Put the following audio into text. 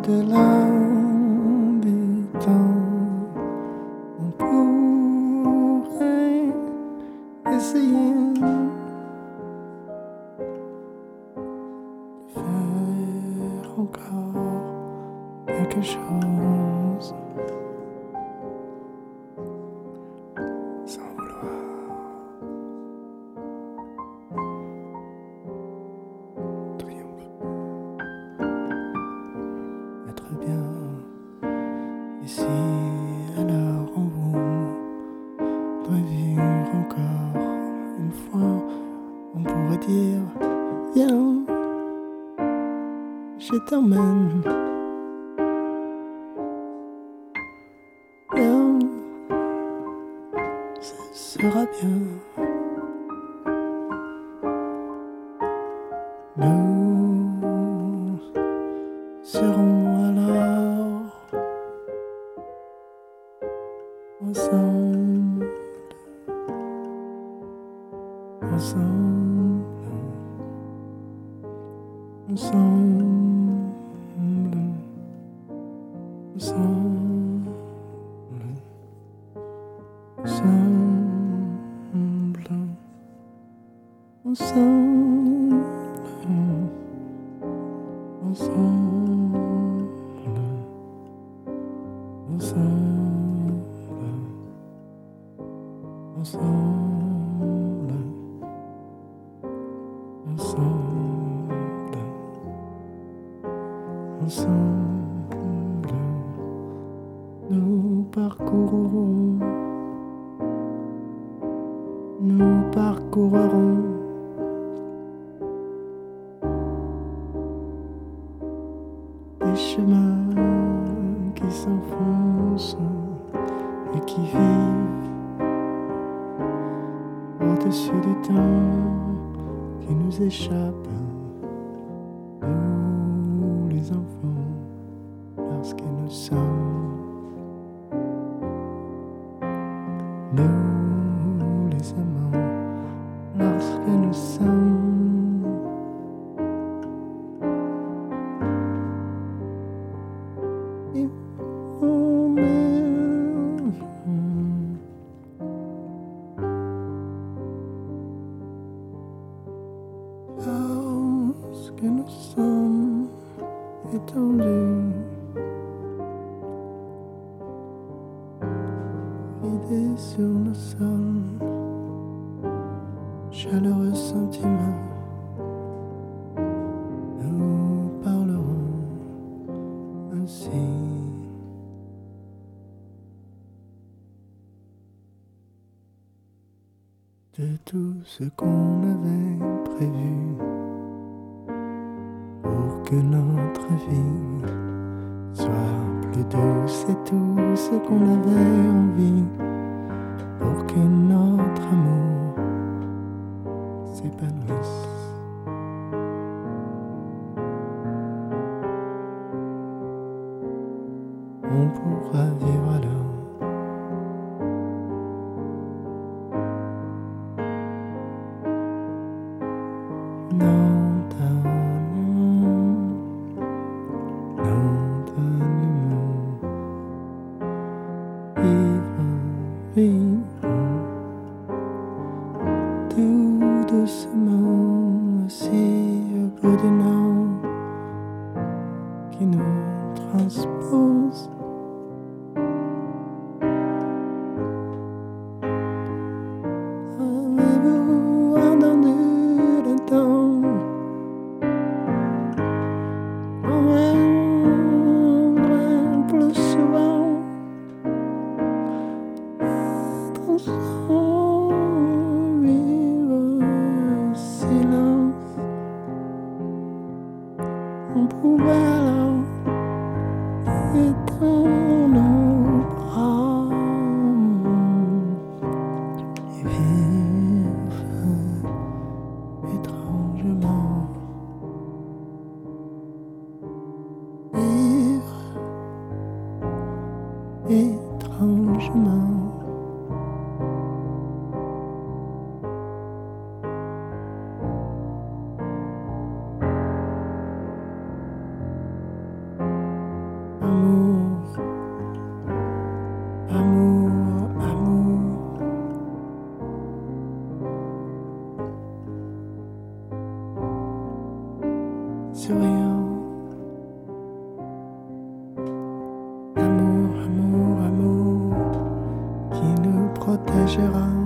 au-delà du temps, on pourrait essayer de faire encore quelque chose sans vouloir triompher, être bien ici. Alors on voudrait vivre encore une fois, on pourrait dire viens, je t'emmène. Viens, ce sera bien. Nous serons alors ensemble, ensemble, ensemble, ensemble, ensemble, ensemble, ensemble, ensemble, ensemble, ensemble, ensemble, nous parcourrons, nous parcourrons des chemins qui s'enfoncent et qui vivent au-dessus du temps qui nous échappe, nous les enfants, lorsque nous sommes, nous les amants, lorsque nous sommes. Lorsque nous sommes étendus, vidés sur le sol, chaleureux sentiments, nous parlerons ainsi. De tout ce qu'on avait prévu pour que notre vie soit plus douce, et tout ce qu'on avait envie pour que notre amour s'épanouisse. On pourra vivre alors vivre tout doucement, assis au bout d'une eau qui nous transpose. Avez-vous entendu le temps? Plus souvent, être ensemble, vivre silence. On pouvait alors étendre nos bras et vivre étrangement. Étrangement, Gérard.